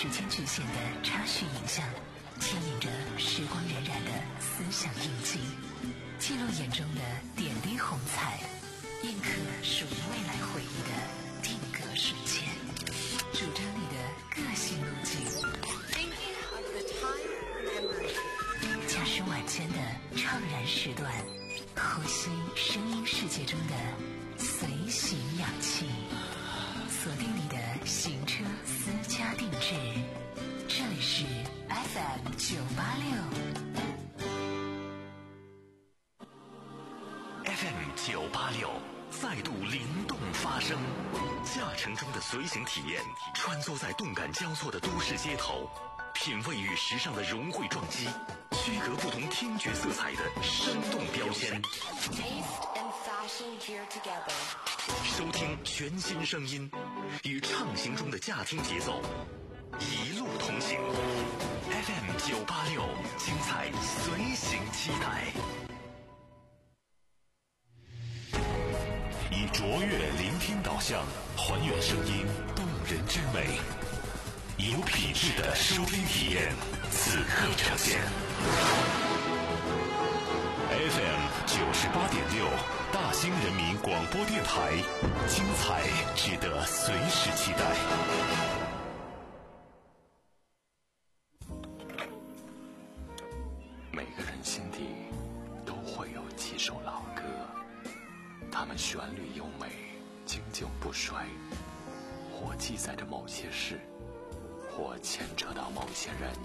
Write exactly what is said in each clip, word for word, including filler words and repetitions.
时间局限的插叙影像，牵引着时光荏苒的思想印记，记录眼中的点滴红彩，印刻属于未来回忆的定格瞬间，主张你的个性路径，驾驶晚间的怅然时段，呼吸声音世界中的随行氧气，锁定你的行车私家定制，这里是 F M 九八六 F M 九八六再度灵动发声，驾乘中的随行体验，穿梭在动感交错的都市街头，品味与时尚的融汇撞击，区隔不同听觉色彩的生动标签，收听全新声音，与畅行中的驾听节奏一路同行。 F M 九八六，精彩随行期待。以卓越聆听导向，还原声音动人之美，以有品质的收听体验，此刻呈现。F M 九十八点六，大兴人民广播电台，精彩值得随时期待。每个人心底都会有几首老歌，它们旋律优美，经久不衰，或记载着某些事，或牵扯到某些人。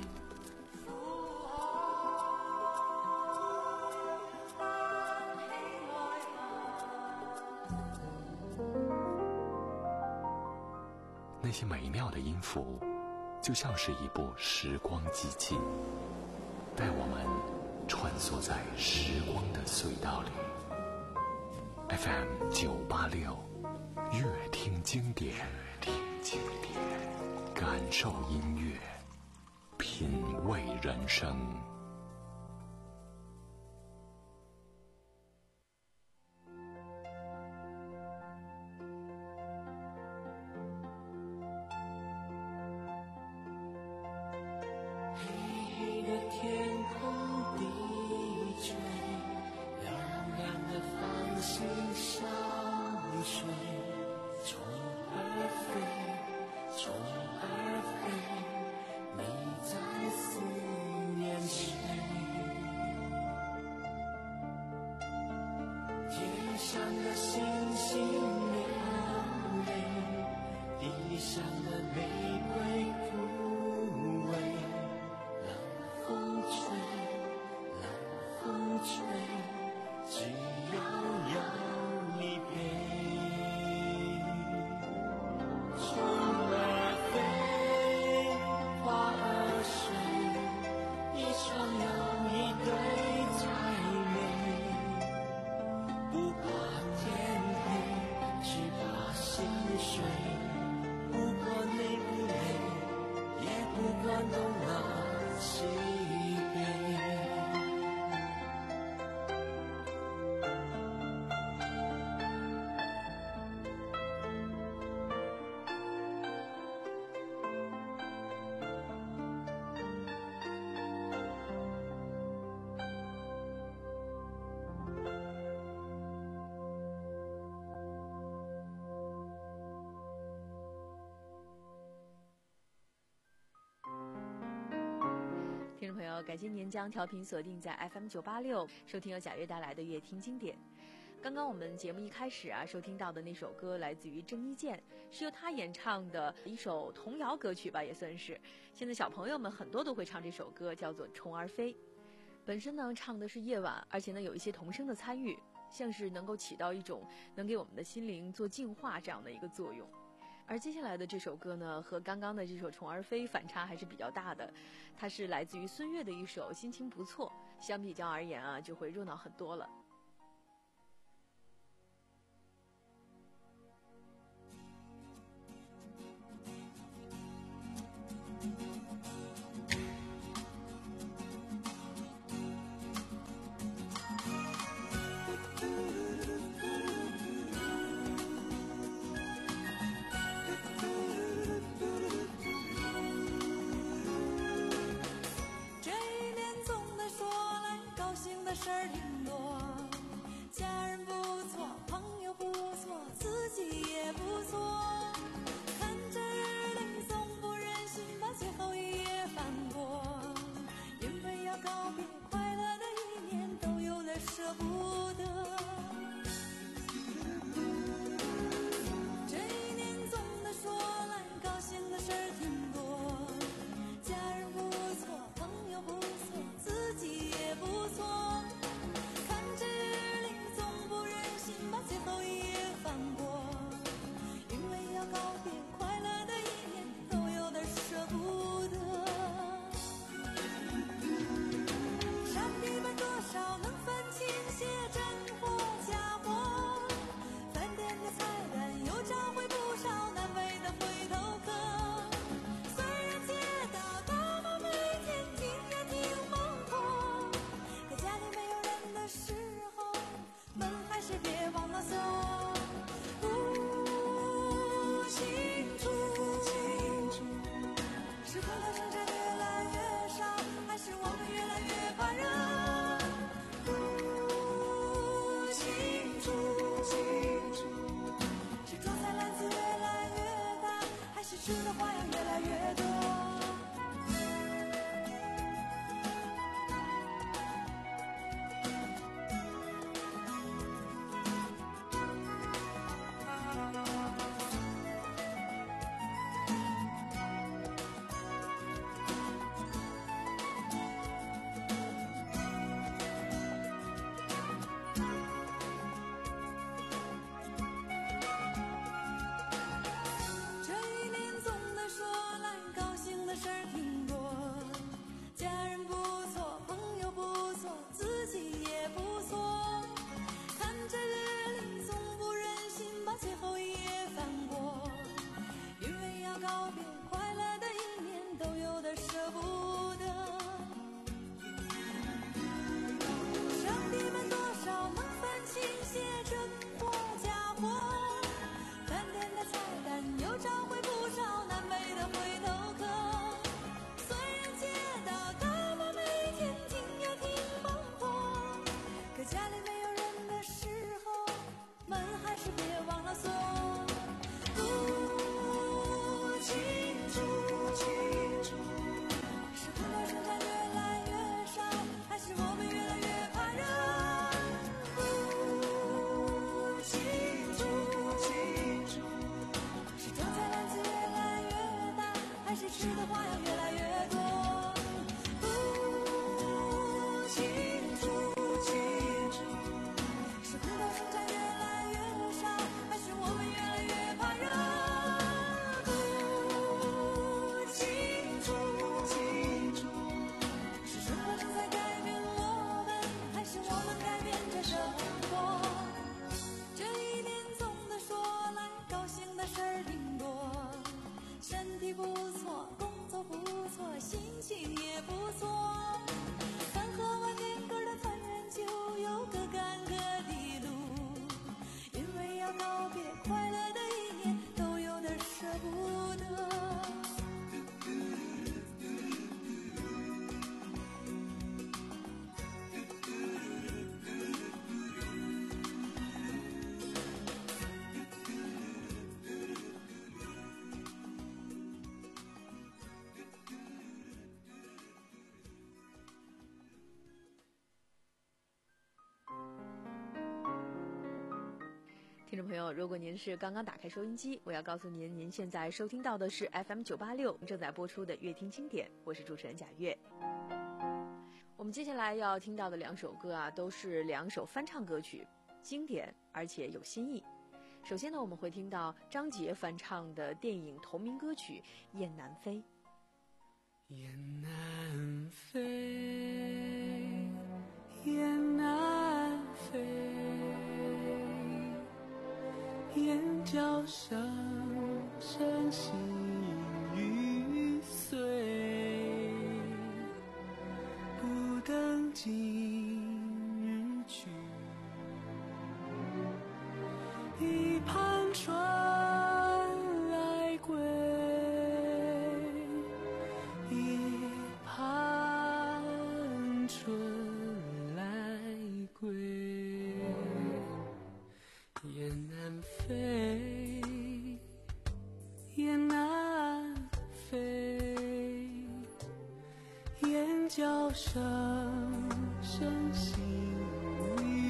那些美妙的音符，就像是一部时光机器，带我们穿梭在时光的隧道里。F M 九八六，乐听经典，乐听经典，感受音乐，品味人生。 听众朋友，感谢您将调频锁定在 F M 九八六，收听由贾悦带来的乐听经典。刚刚我们节目一开始啊，收听到的那首歌来自于郑伊健，是由他演唱的一首童谣歌曲吧，也算是。现在小朋友们很多都会唱这首歌，叫做《虫儿飞》。本身呢，唱的是夜晚，而且呢有一些童声的参与，像是能够起到一种能给我们的心灵做净化这样的一个作用。而接下来的这首歌呢，和刚刚的这首《虫儿飞》反差还是比较大的，它是来自于孙悦的一首《心情不错》，相比较而言啊，就会热闹很多了。 不得。这一年总的说来，高兴的事儿挺多，家人不错，朋友不错，自己也不错。看着日历，总不忍心把最后一页翻过，因为要告别快乐的一年，都有点舍不得。山地板多少能分清些真货假货，饭店的菜单又找回不少南北的回头客。虽然街道大马每天停也挺忙活，可家里没有人的时候，门还是别忘了锁。不清楚，是空调生产越来越少，还是我们越来越怕热？不清楚，是种菜篮子越来越大，还是吃的花样越来越多？这一年总的说来，高兴的事儿挺多，家人不错，朋友不错，自己也不错。看着日历，总不忍心把最后一页翻过，因为要告别快乐的一年，都有点舍不得。上帝们多少能分清些真货假货，饭店的菜单又找回不少南北的回头客。虽然街道大马每天停也挺忙活，可家里没有人的时候，门还是别忘了锁。不清楚，是空调生产越来越少，还是我们越来越怕热？不清楚，是种菜篮子越来越大，还是吃的花样越来越多？不清楚，是空调生产越来越少，还是我们越来越怕热？不清楚，是生活正在改变我们，还是我们改变着生活？这一年总的说来，高兴的事儿挺多，身体不错，工作不错，心情也不错。刚喝完点歌的团圆酒，有个干戈的路，因为要告别快乐的一年，都有点舍不得。 听众朋友，如果您是刚刚打开收音机，我要告诉您，您现在收听到的是 F M 九八六正在播出的乐听经典，我是主持人贾月。我们接下来要听到的两首歌啊，都是两首翻唱歌曲，经典而且有新意。首先呢，我们会听到张杰翻唱的电影同名歌曲《雁南飞》。 雁南飞，雁南飞，雁叫声声细雨碎，不等今日去，一盘春来归，一盘春来归。雁南飞，雁南飞，雁叫声声细雨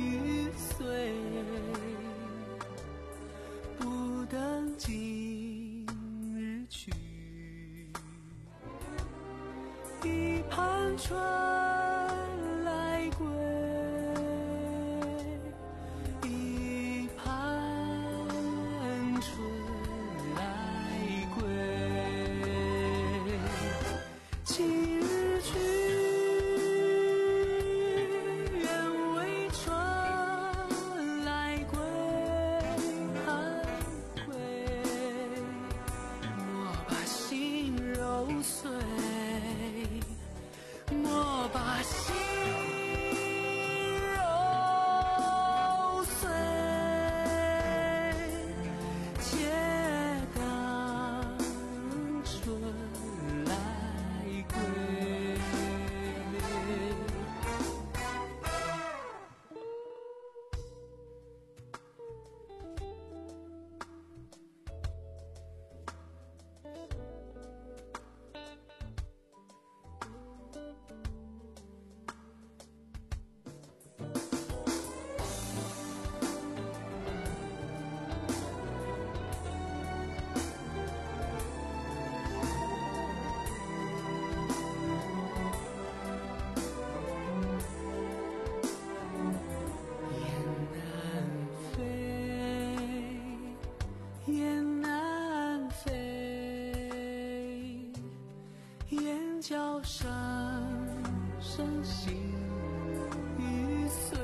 生心已碎，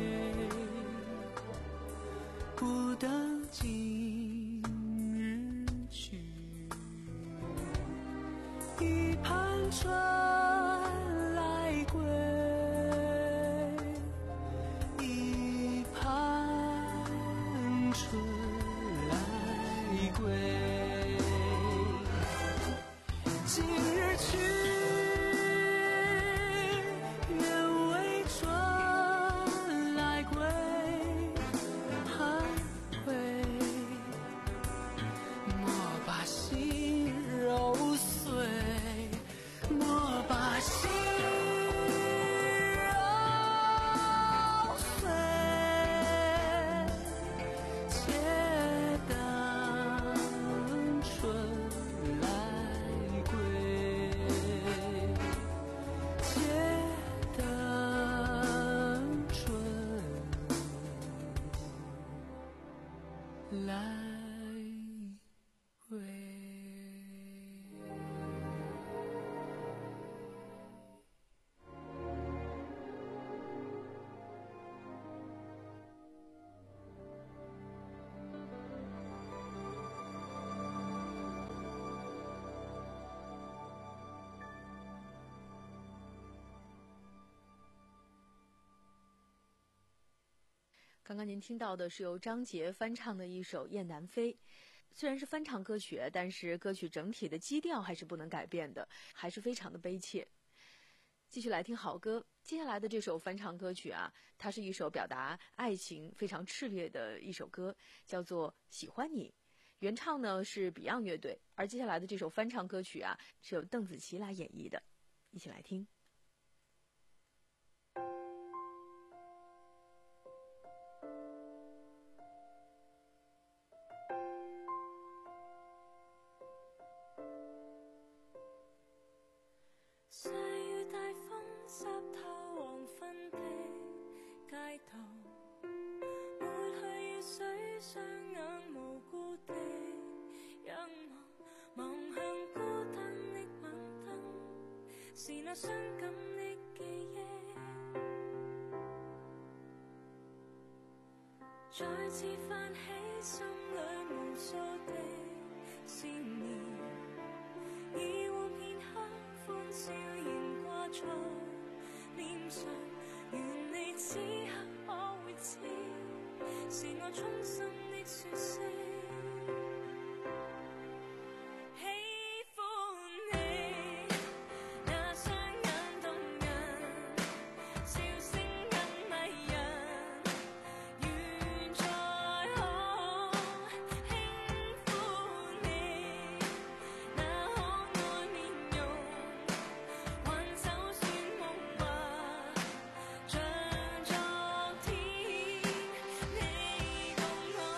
不等今日去，一盘春来归，一盘春来归，今日去，愿为春来归，还未莫把心揉碎，莫把心揉碎，且等春来归，且等春来归。 刚刚您听到的是由张杰翻唱的一首《雁南飞》，虽然是翻唱歌曲，但是歌曲整体的基调还是不能改变的，还是非常的悲切。继续来听好歌，接下来的这首翻唱歌曲啊，它是一首表达爱情非常炽烈的一首歌，叫做《喜欢你》。原唱呢是 Beyond 乐队，而接下来的这首翻唱歌曲啊，是由邓紫棋来演绎的，一起来听。 細雨大風濕透黃昏的街道，抹去雨水，雙眼無辜地仰望，望向孤單的晚燈，是那傷感的記憶，再次泛起心裏無數的思念，已換片刻歡笑仍掛在臉上，願你此刻可會知，是我衷心的說聲喜歡你，那雙眼動人，笑聲更迷人，願再可輕撫你，那可愛面容，還就算夢話，像昨天你共我。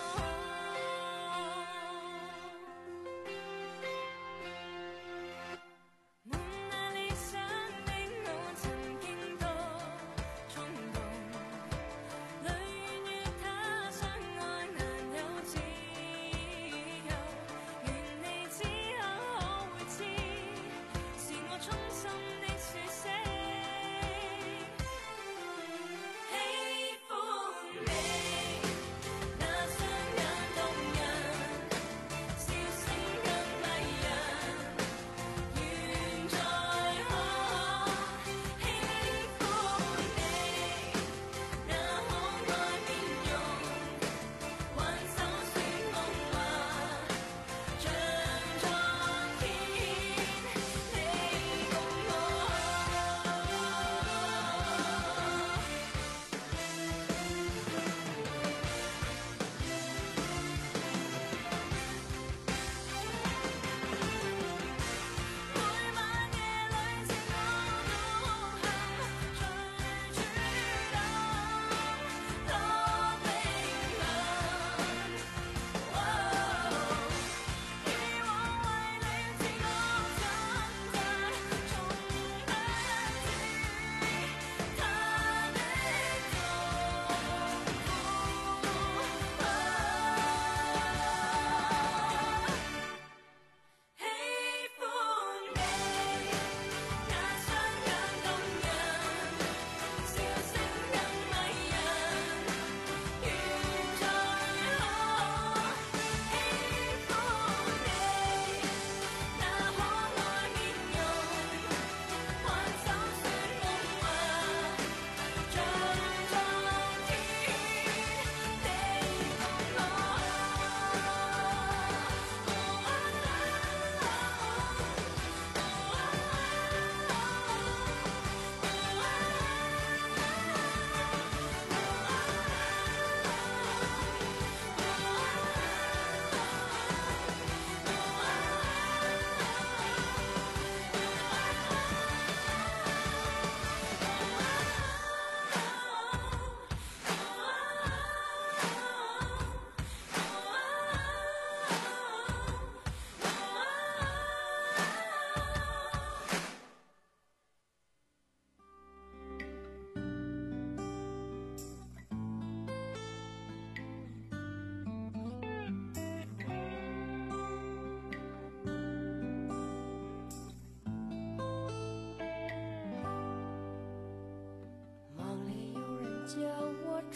将我追，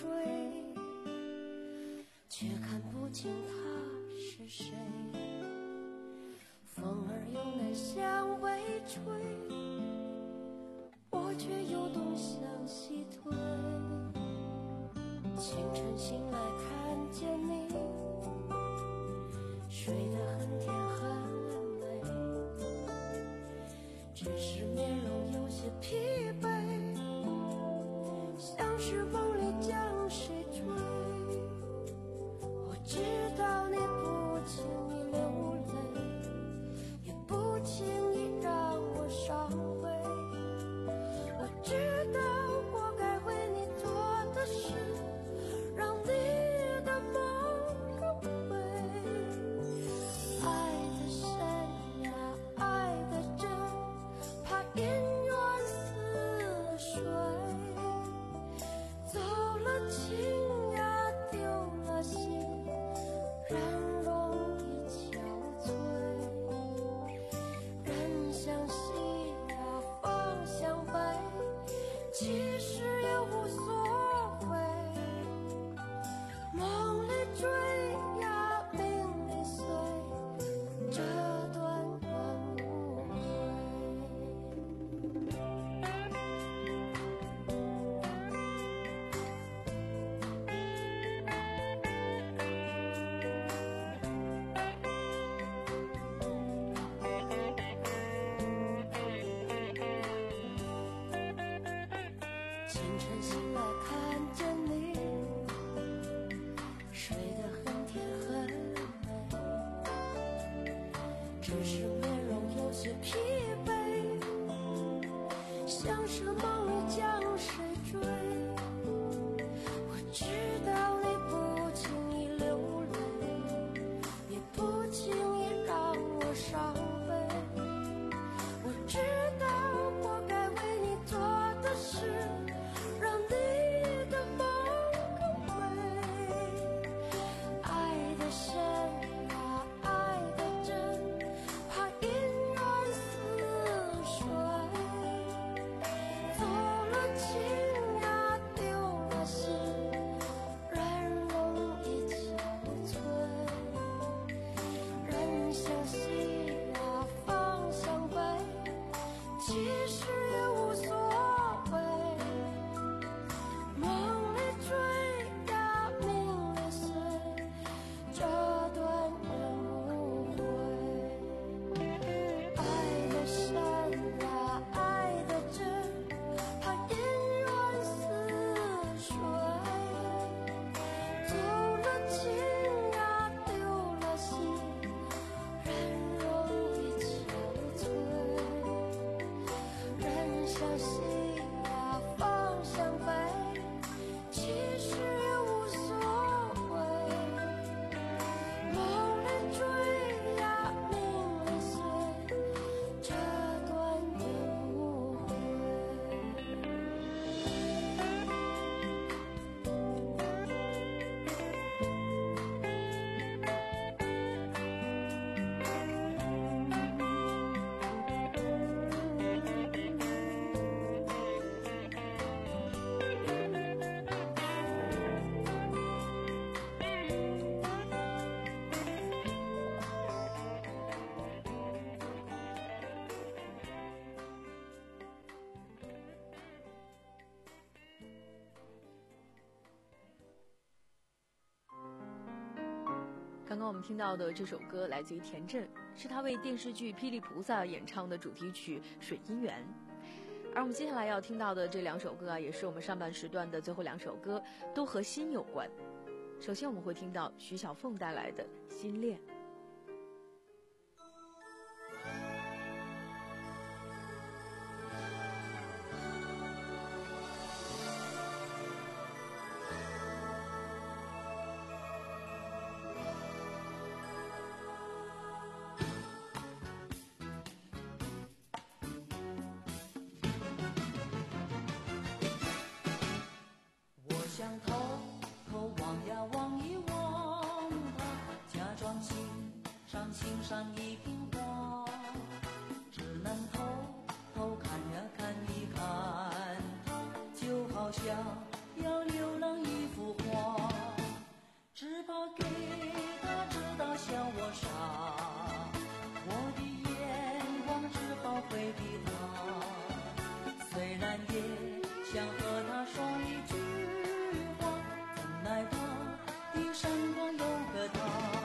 却看不清他是谁。风儿又南向北吹，我却又东向西退。清晨醒来看见你，睡得很甜很美，只是面容有些疲惫，像是梦里将谁追。我知道你不轻易流泪，也不轻易让我伤悲。我知道我该为你做的事，让你的梦更美。爱的深呀，爱的真，怕姻缘似水。走了情呀，丢了心，人容易憔悴。人向西呀，风向北，其实也无所谓。梦里追呀，命里随，这段缘无悔。清晨醒来看见你，睡得很甜很美，只是面容有些疲惫，像是梦里将谁追。我知道你不轻易流泪，也不轻易让我伤悲。我知道我该为你做的事，让你的梦更美。爱的深呀，爱的真，怕姻缘似水。走了情呀，丢了心，人容易憔悴。人向西呀，风向北，其实也无所谓。梦里追呀，命里随，这段缘无悔。爱的深呀，爱的真，怕姻缘似水。走了情呀，丢了心，人容易憔悴。人向西呀，风向北，其实也无所谓。梦里追呀，命里随，这段缘无悔。 刚刚我们听到的这首歌来自于田震，是他为电视剧《霹雳菩萨》演唱的主题曲《水姻缘》。而我们接下来要听到的这两首歌啊，也是我们上半时段的最后两首歌，都和心有关。首先我们会听到徐小凤带来的《心恋》。 我想偷偷望呀望一望他，假装欣赏欣赏一瓶花，只能偷偷看呀看一看他，就好像要你怕给他知道笑我傻，我的眼光只好回避他。虽然也想和他说一句话，怎奈他的身旁有个他。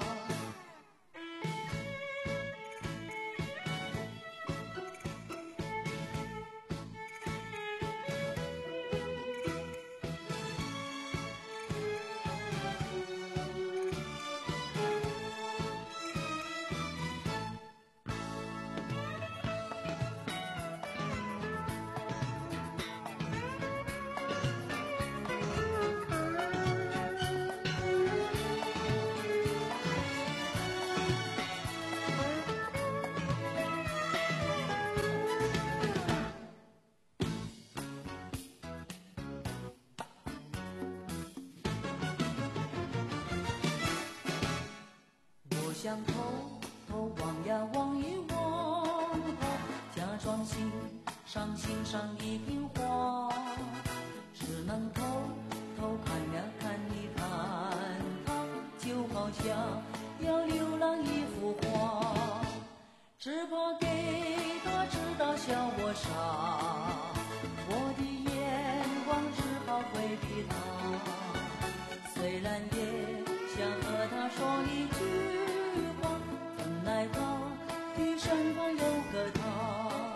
想偷偷望呀望一望他，假装欣赏欣赏一瓶花，只能偷偷看呀看一看他，就好像要流浪一幅画，只怕给他知道笑我傻，我的眼光只好回避他。虽然也想和他说一句，怎奈他的身旁有个他，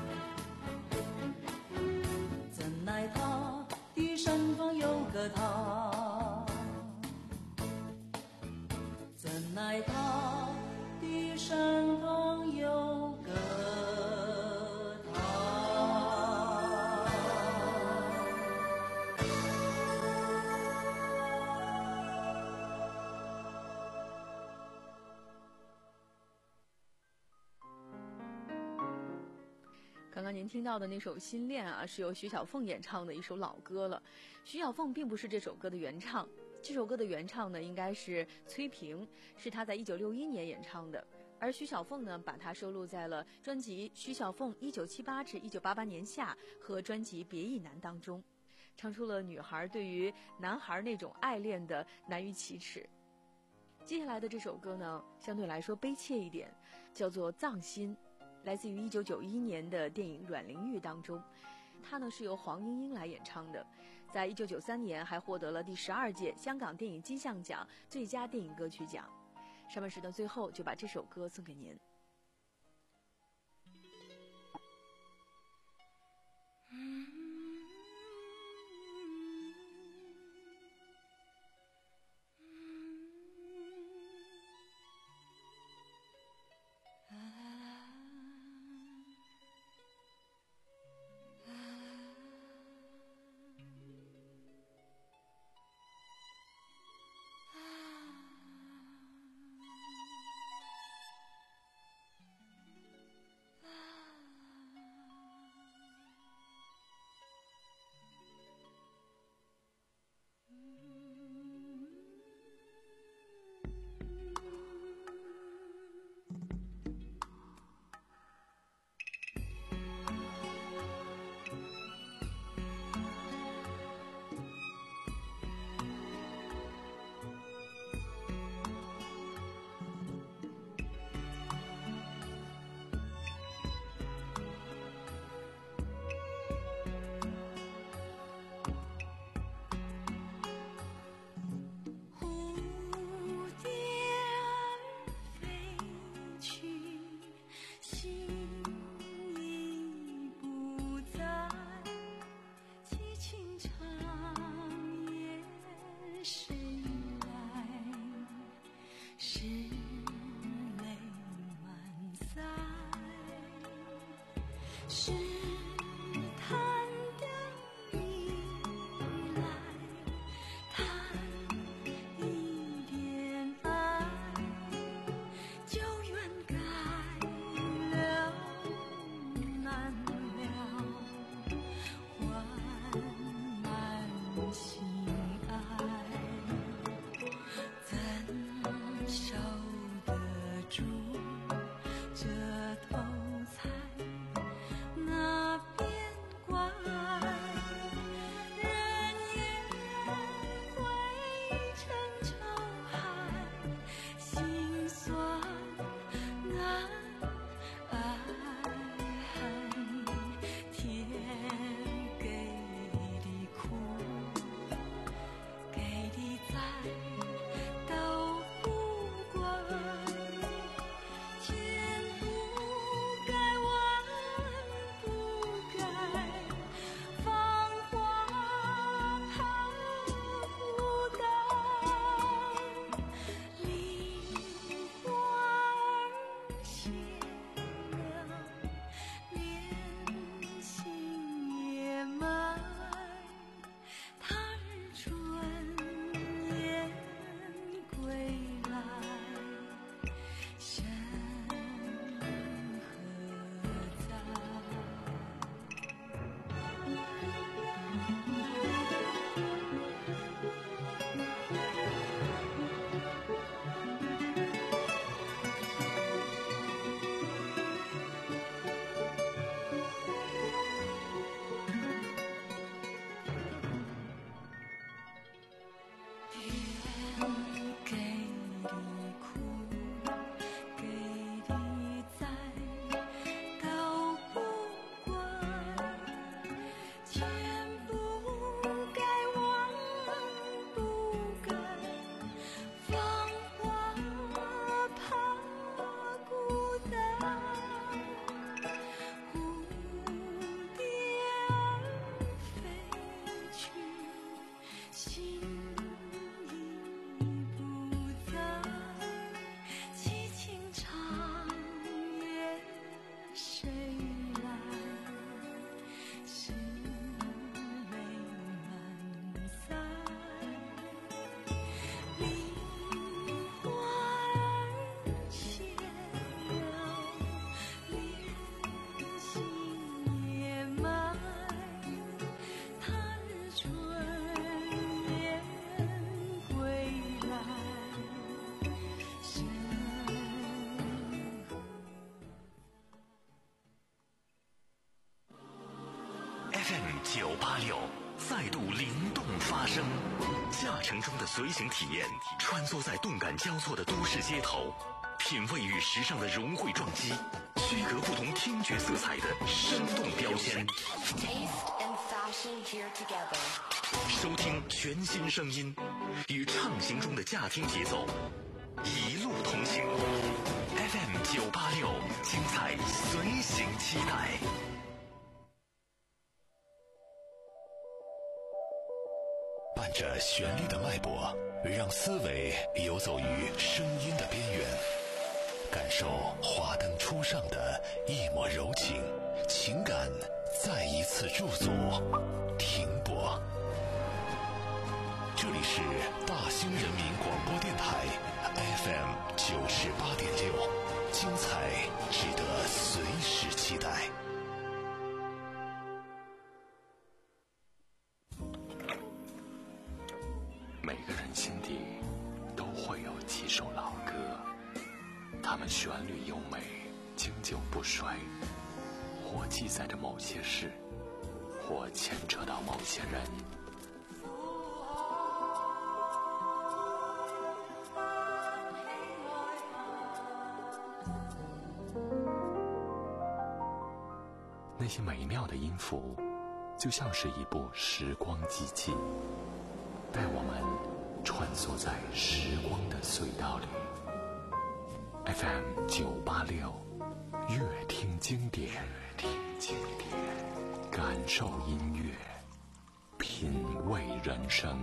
怎奈他的身旁有个他，怎奈他的身旁有个他。 刚刚您听到的那首《心恋》啊，是由徐小凤演唱的一首老歌了。徐小凤并不是这首歌的原唱，这首歌的原唱呢应该是崔萍，是她在一九六一年演唱的。而徐小凤呢，把它收录在了专辑《徐小凤一九七八至一九八八年夏》和专辑《别亦难》当中，唱出了女孩对于男孩那种爱恋的难于启齿。接下来的这首歌呢，相对来说悲切一点，叫做《葬心》。来自于一九九一年的电影《阮玲玉》当中，它呢是由黄莺莺来演唱的，在一九九三年还获得了第十二届香港电影金像奖最佳电影歌曲奖。上半时段最后就把这首歌送给您。 那九八六再度灵动发声，驾乘中的随行体验，穿梭在动感交错的都市街头，品味与时尚的融汇撞击，区隔不同听觉色彩的生动标签。收听全新声音，与畅行中的驾听节奏，一路同行。F M 九八六，精彩随行期待。 伴着旋律的脉搏，让思维游走于声音的边缘，感受华灯初上的一抹柔情，情感再一次驻足停泊。这里是大兴人民广播电台 F M 九十八点六，精彩值得随时期待。 每个人心底都会有几首老歌，它们旋律优美，经久不衰，或记载着某些事，或牵扯到某些人。那些美妙的音符，就像是一部时光机器，带我们穿梭在时光的隧道里。 F M 九八六，乐听经典，听经典，感受音乐，品味人生。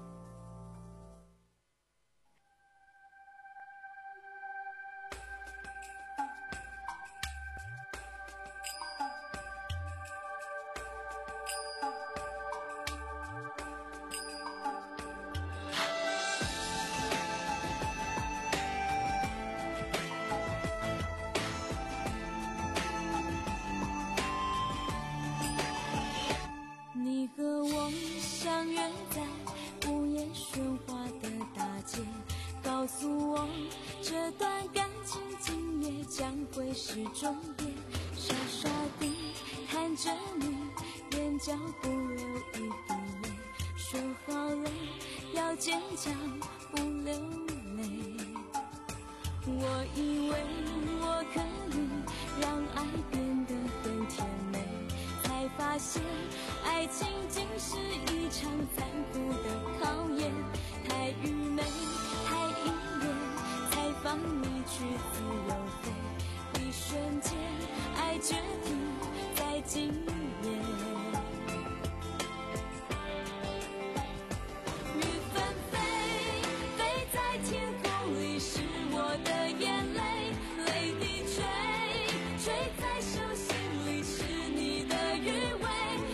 你和我相约在午夜喧哗的大街，告诉我这段感情今夜将会是终点。傻傻地看着你，眼角不流一滴泪，说好了要坚强不流泪。我以为我可以让爱变得更甜美，才发现爱情竟是一场残酷的考验，太愚昧，太依恋，才放你去自由飞。一瞬间，爱决定在今夜。雨纷飞，飞在天空里，是我的眼泪，泪滴垂，垂在手心里，是你的余味。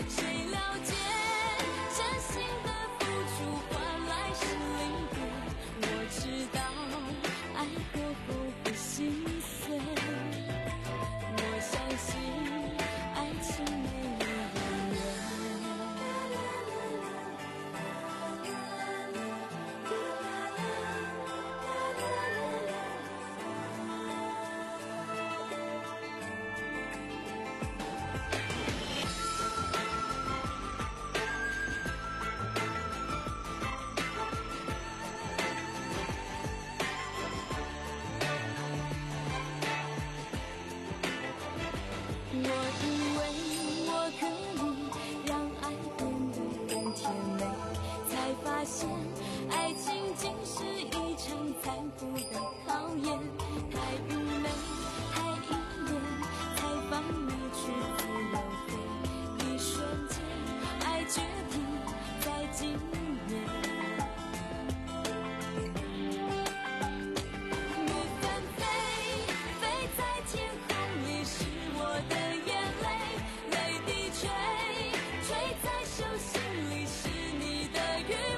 我以为我可以让爱变得更甜美，才发现爱情竟是一场残酷的考验，太愚昧，太依恋，才放你去自由飞。一瞬间，爱决定在今夜。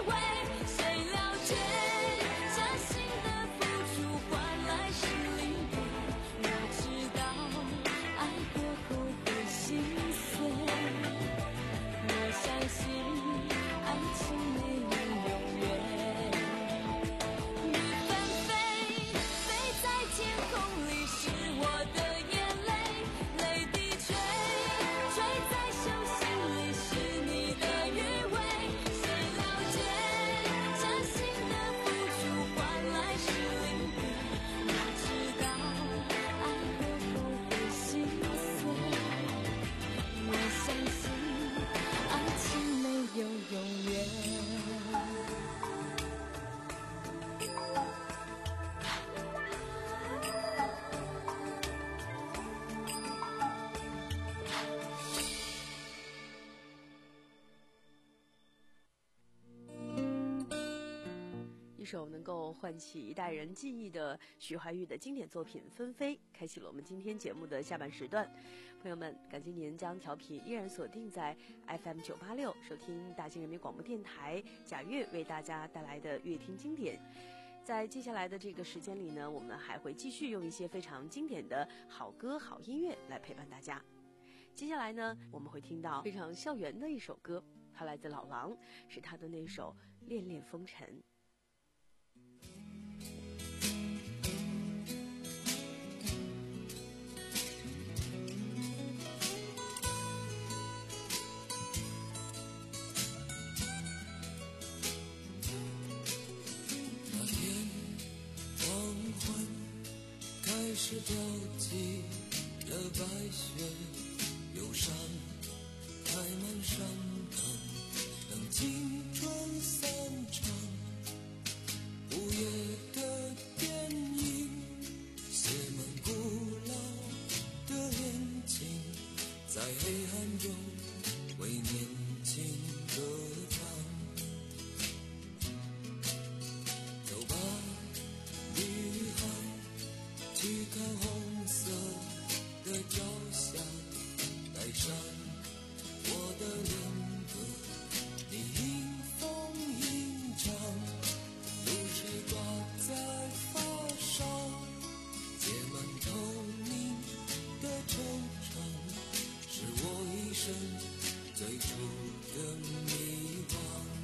谁了解，真心的付出换来是灵魂。 首能够唤起一代人记忆的徐怀钰的经典作品《纷飞》，开启了我们今天节目的下半时段。朋友们，感谢您将调频依然锁定在 F M 九八六，收听大兴人民广播电台贾悦为大家带来的乐听经典。在接下来的这个时间里呢，我们还会继续用一些非常经典的好歌好音乐来陪伴大家。接下来呢，我们会听到非常校园的一首歌，它来自老狼，是他的那首《恋恋风尘》。 那天黄昏开始飘起了白雪，忧伤开满山岗，等青春散场。午夜的电影写满古老的恋情，在黑暗中为年轻歌唱。走吧，女孩，去看红色的朝霞，带上我的恋歌，你迎风吟唱，露水挂在发梢，结满透明的惆怅，是我一生最初的迷惘。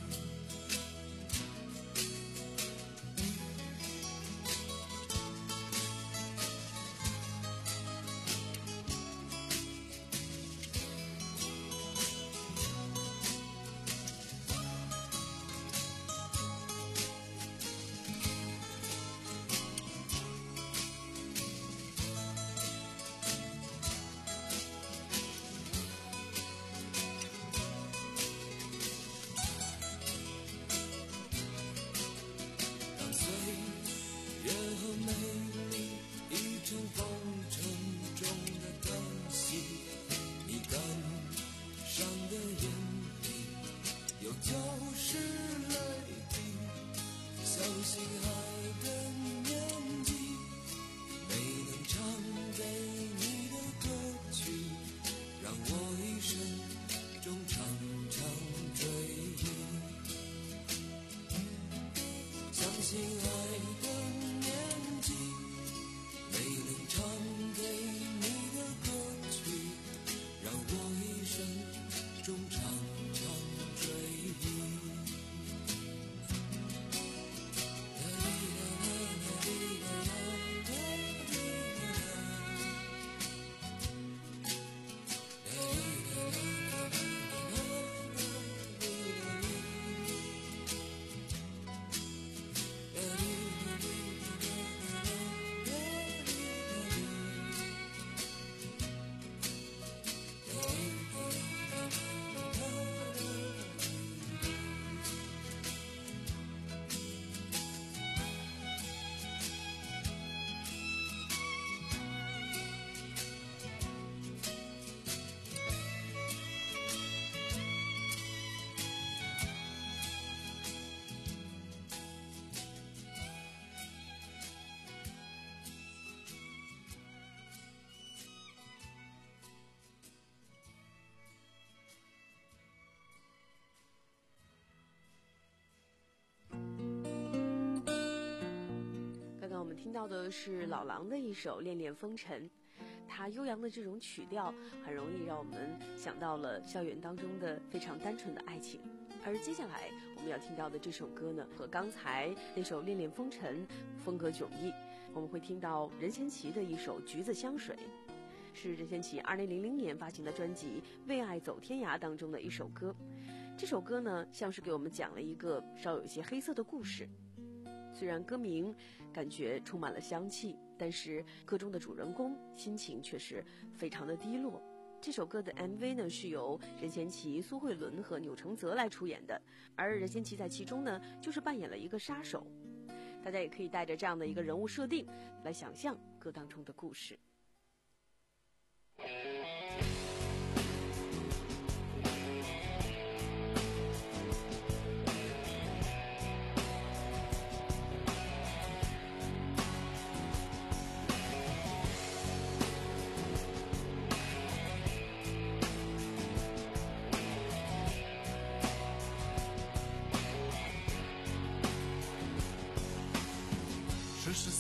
我们听到的是老狼的一首《恋恋风尘》，它悠扬的这种曲调很容易让我们想到了校园当中的非常单纯的爱情。而接下来我们要听到的这首歌呢，和刚才那首《恋恋风尘》风格迥异。我们会听到任贤齐的一首《橘子香水》，是任贤齐二零零零年发行的专辑《为爱走天涯》当中的一首歌。这首歌呢，像是给我们讲了一个稍有一些黑色的故事。虽然歌名感觉充满了香气，但是歌中的主人公心情却是非常的低落。这首歌的 M V 呢，是由任贤齐、苏慧伦和钮承泽来出演的，而任贤齐在其中呢，就是扮演了一个杀手。大家也可以带着这样的一个人物设定来想象歌当中的故事。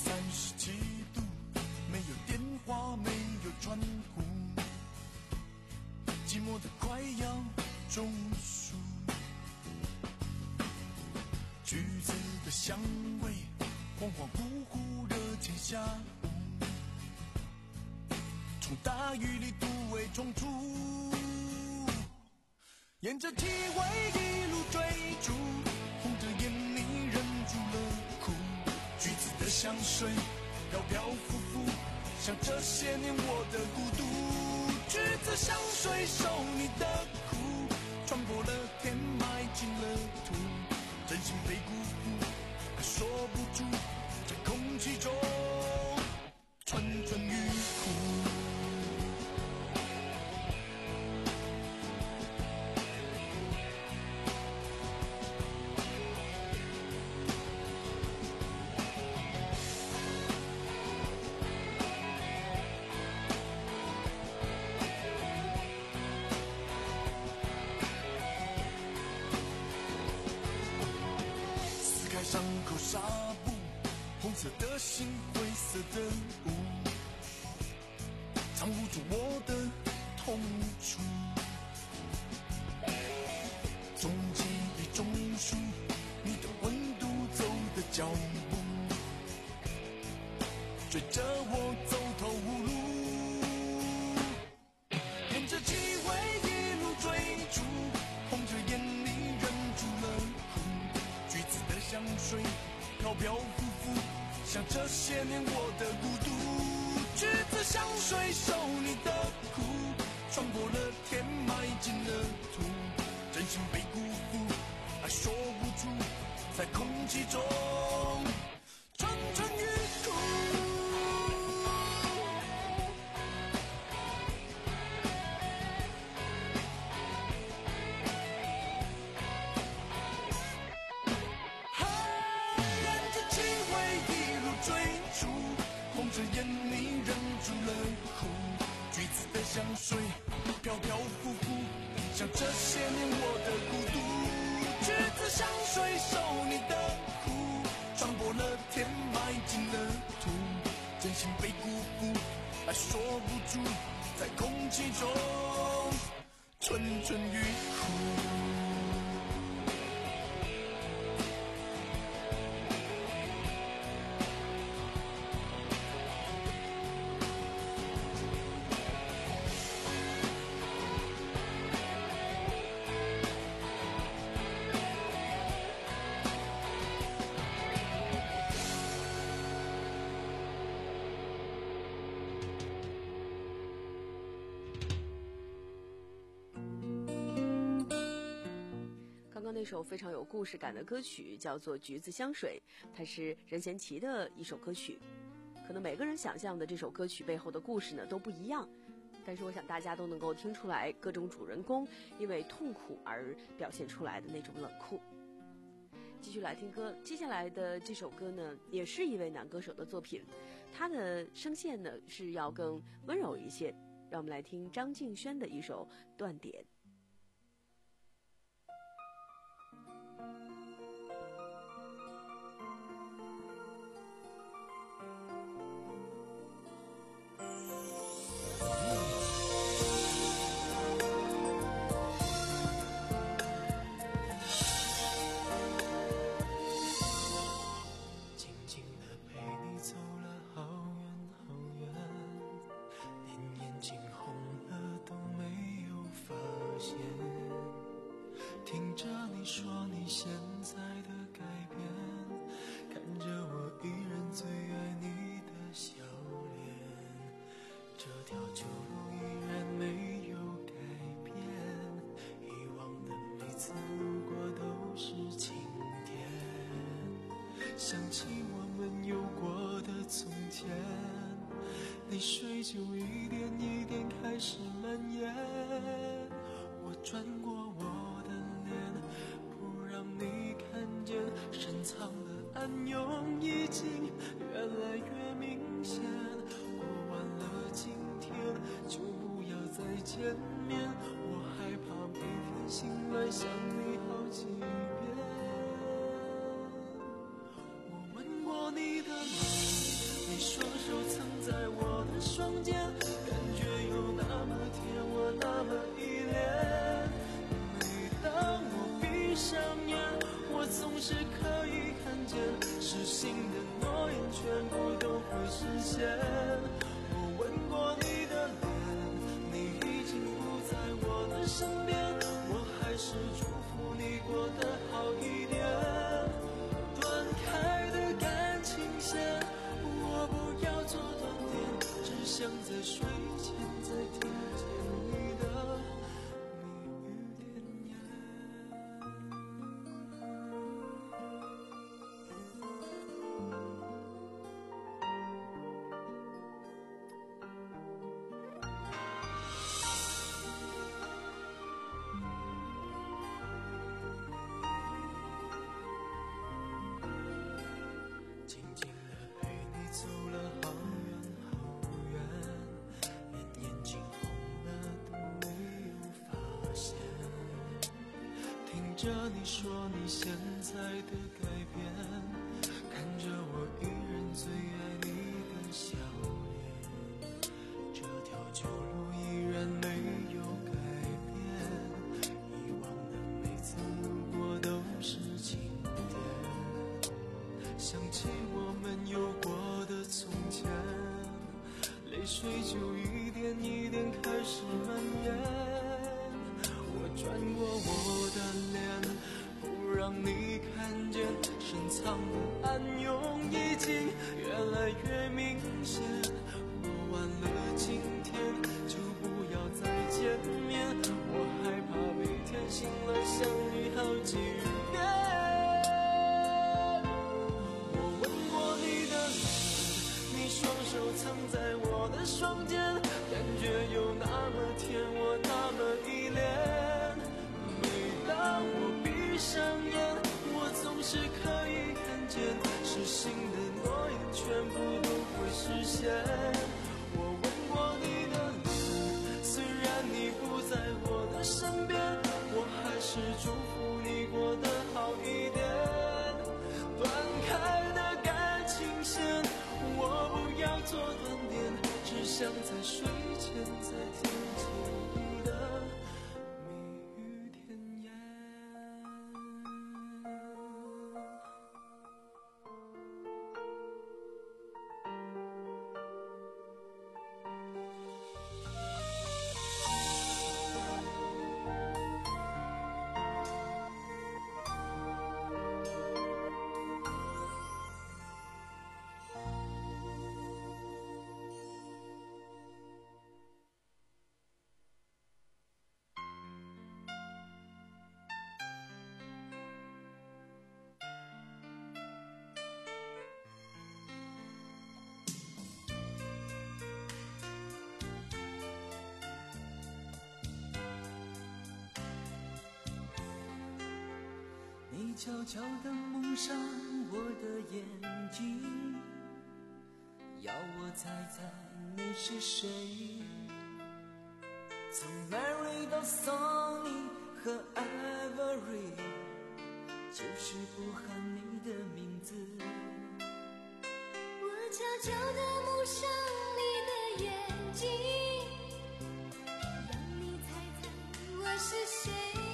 三十七度，没有电话，没有窗户，寂寞的快要中暑。橘子的香味，恍恍惚惚，热情下午，从大雨里突围冲出，沿着体味一路追逐，红着眼你忍住了哭，橘子的香水飘飘浮浮，像这些年我的孤独。橘子香水受你的苦，穿过了天，埋进了土，真心被辜负，还说不出，在空气中蠢蠢欲哭。伤口纱布，红色的心，灰色的雾，藏不住我的痛楚。踪迹里中暑，你的温度，走的脚步，追着我走投无路，沿着气味一路追逐，红着眼你忍住了哭，橘子的香水飘飘浮浮，像这些年我的孤独。橘子香水受你的苦，穿过了天，埋进了土，真心被辜负，爱说不出，在空气中蠢蠢欲哭。红着眼你忍住了哭，橘子的香水飘飘浮浮，像这些年我的孤独。橘子香水受你的苦，穿过了天，埋进了土，真心被辜负，爱说不出，在空气中蠢蠢欲哭。 刚刚那首非常有故事感的歌曲叫做《橘子香水》，它是任贤齐的一首歌曲。可能每个人想象的这首歌曲背后的故事呢都不一样，但是我想大家都能够听出来各种主人公因为痛苦而表现出来的那种冷酷。继续来听歌，接下来的这首歌呢也是一位男歌手的作品，他的声线呢是要更温柔一些，让我们来听张敬轩的一首《断点》。 听着你说你现在的改变，看着我依然最爱你的笑脸，这条旧路依然没有改变，以往的每次路过都是晴天，想起我们有过的从前，泪水就一点一点开始蔓延，我转过我的脸，不让你看见深藏的暗涌已经越来越明显，过完了今天就不要再见面，我害怕每天醒来想你好几遍，我吻过你的脸， 会实现。我吻过你的脸，你已经不在我的身边，我还是祝福你过得好一点。断开的感情线，我不要做断点，只想在睡前再听见你的蜜语甜言。静静地陪你走了好远好远，连眼睛红了都没有发现。听着你说你现在的改变，看着我依然最爱你的笑脸，这条旧路依然没有改变，以往的每次路过都是晴天。想起我们有过的从前，泪水就一点一点开始蔓延。我转过我的脸，不让你看见，深藏的暗涌已经越来越明显。过完了今天，就不要再见面，我害怕每天醒来想你好几遍。双手藏在我的双肩，感觉有那么甜，我那么依恋。每当我闭上眼，我总是可以看见，失信的诺言全部都会实现。我吻过你的脸，虽然你不在我的身边，我还是祝福你过得好一点。断开的感情线，我不要做断点，只想在睡前再听见你的蜜语甜言。你悄悄地蒙上我的眼睛，要我猜猜你是谁。从 Mary 到 Sonny 和 Avery， 就是不喊你的名字。 我悄悄地蒙上你的眼睛，让你猜猜我是谁。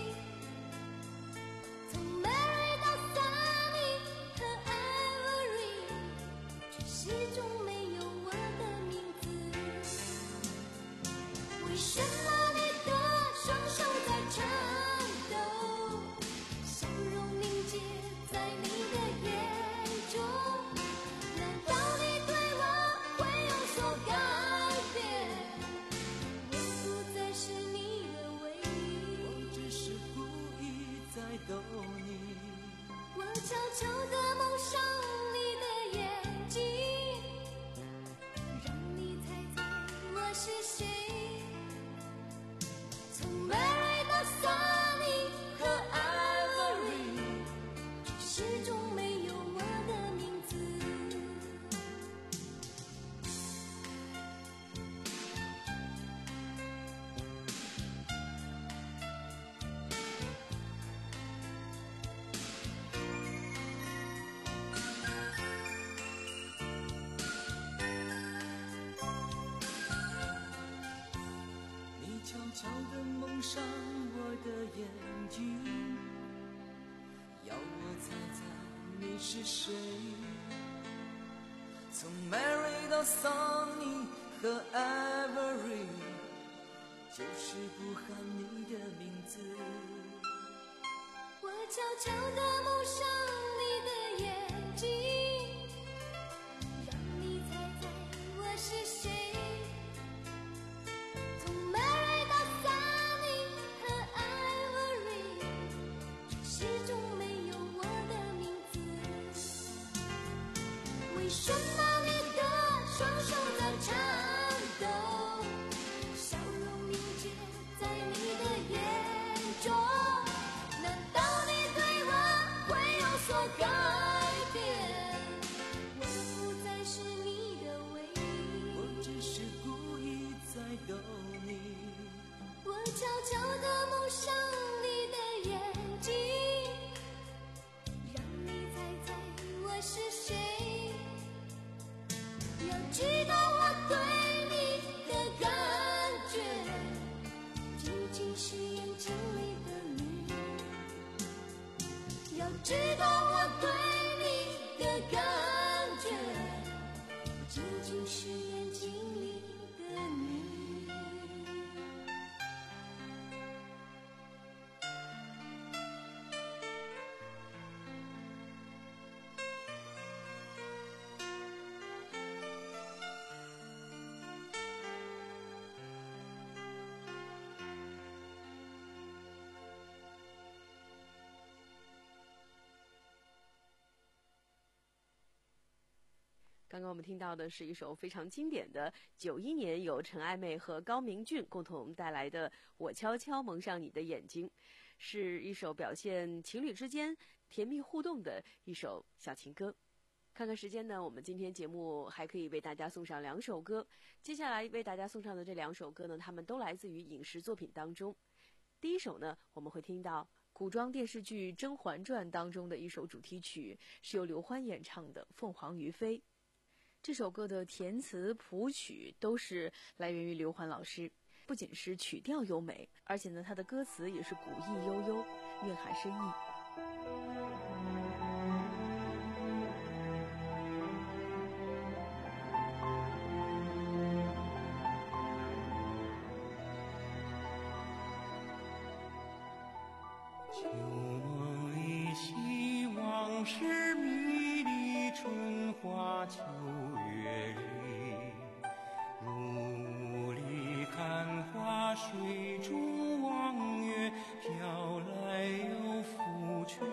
始终没有我的名字，为什么你的双手在颤抖？笑容凝结在你的眼中，难道你对我会有所改变？我不再是你的唯一， 我只是故意在逗你。 我悄悄地蒙上你的眼睛，是谁？从 Mary 到 Sonny 和 Avery， 始终没有我的名字。 悄悄地蒙上我的眼睛，要我猜猜你是谁。从 Mary 到 Sunny 和 Every， 就是不喊你的名字。 我悄悄地蒙上你的眼睛，让你猜猜我是谁。从 Mary 到 Sunny 和 Ivory， 却始终没有我的名字。为什么你的双手在颤抖？笑容凝结在你的眼中。难道你对我会有所改变？我不再是你的唯一， 我只是故意在逗你。 我悄悄地蒙上你的眼睛，让你猜猜我是谁。要知道我对你的感觉，仅仅是眼睛里的你。要知道我对你的感觉，仅仅是眼睛里的你。 刚刚我们听到的是一首非常经典的九一年由陈爱妹和高明骏共同带来的《我悄悄蒙上你的眼睛》，是一首表现情侣之间甜蜜互动的一首小情歌。看看时间呢，我们今天节目还可以为大家送上两首歌。接下来为大家送上的这两首歌呢，它们都来自于影视作品当中。第一首呢，我们会听到古装电视剧《甄嬛传》当中的一首主题曲，是由刘欢演唱的《凤凰于飞》。这首歌的填词谱曲都是来源于刘欢老师，不仅是曲调优美，而且呢，他的歌词也是古意悠悠，蕴含深意。 旧梦里希望是迷离春花秋月里，雾里看花水中望月，飘来又拂去，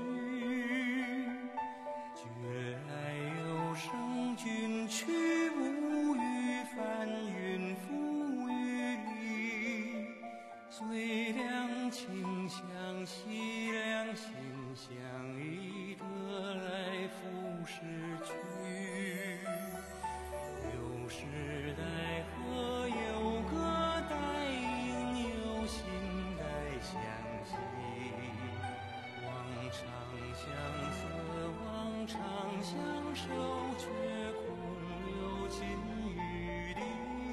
觉来又生君去，无语翻云覆雨里，最两情相惜，两心相依，得来复失去。旧时代河有个带影，有心该相惜。望长相思，望长相守，却空留金玉里。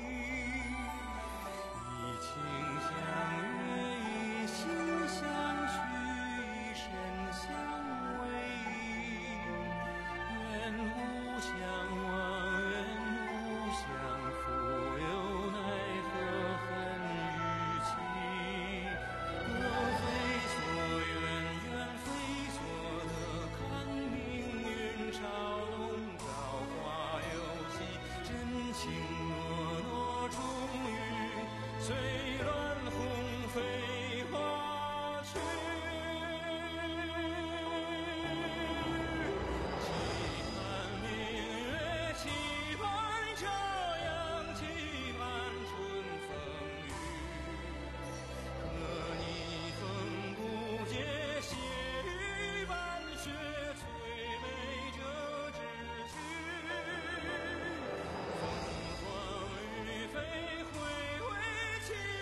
一情相悦，一心相许，一生相偎。愿无相忘，愿无相负，又奈何恨与情。若非所愿，愿非所得，看命运嘲弄，造化游戏，真情诺诺，终于随乱红飞花去。期盼明月，期盼朝阳，期盼春风雨。可逆风不解，血雨半雪，催美这志趣。凤凰于飞，回味情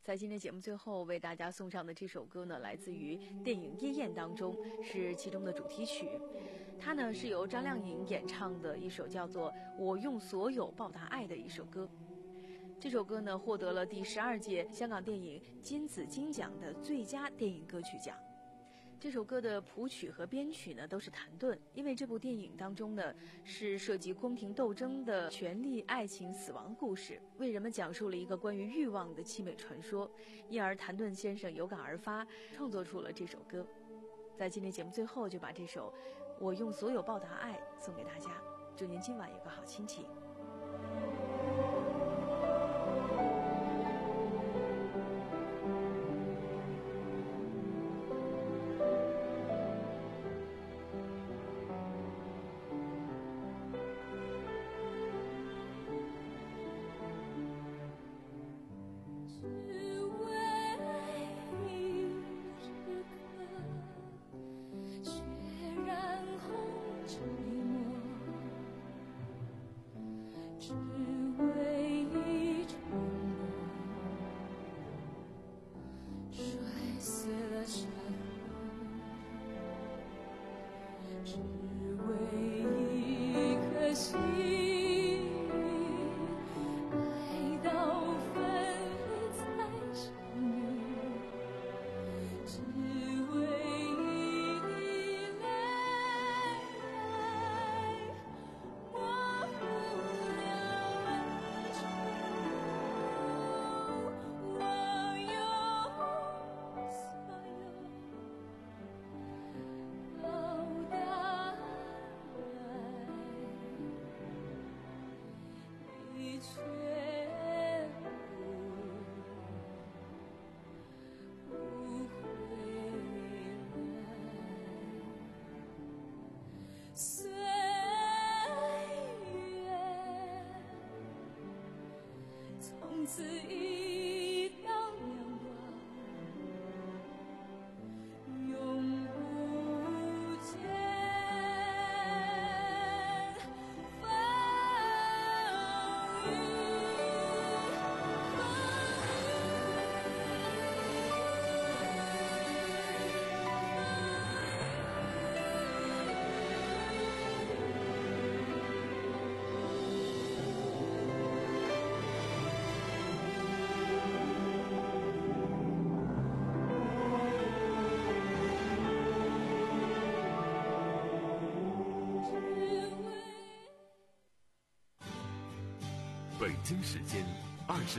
在今天节目最后为大家送上的这首歌呢，来自于电影《夜宴》当中，是其中的主题曲。它呢是由张靓颖演唱的一首叫做《我用所有报答爱》的一首歌。这首歌呢获得了第十二届香港电影金紫荆奖的最佳电影歌曲奖。这首歌的谱曲和编曲呢都是谭盾，因为这部电影当中呢是涉及宫廷斗争的权力、爱情、死亡故事，为人们讲述了一个关于欲望的凄美传说，因而谭盾先生有感而发，创作出了这首歌。在今天节目最后，就把这首《我用所有报答爱》送给大家，祝您今晚有个好心情。 此一道亮光，永不见风雨。 北京时间二十。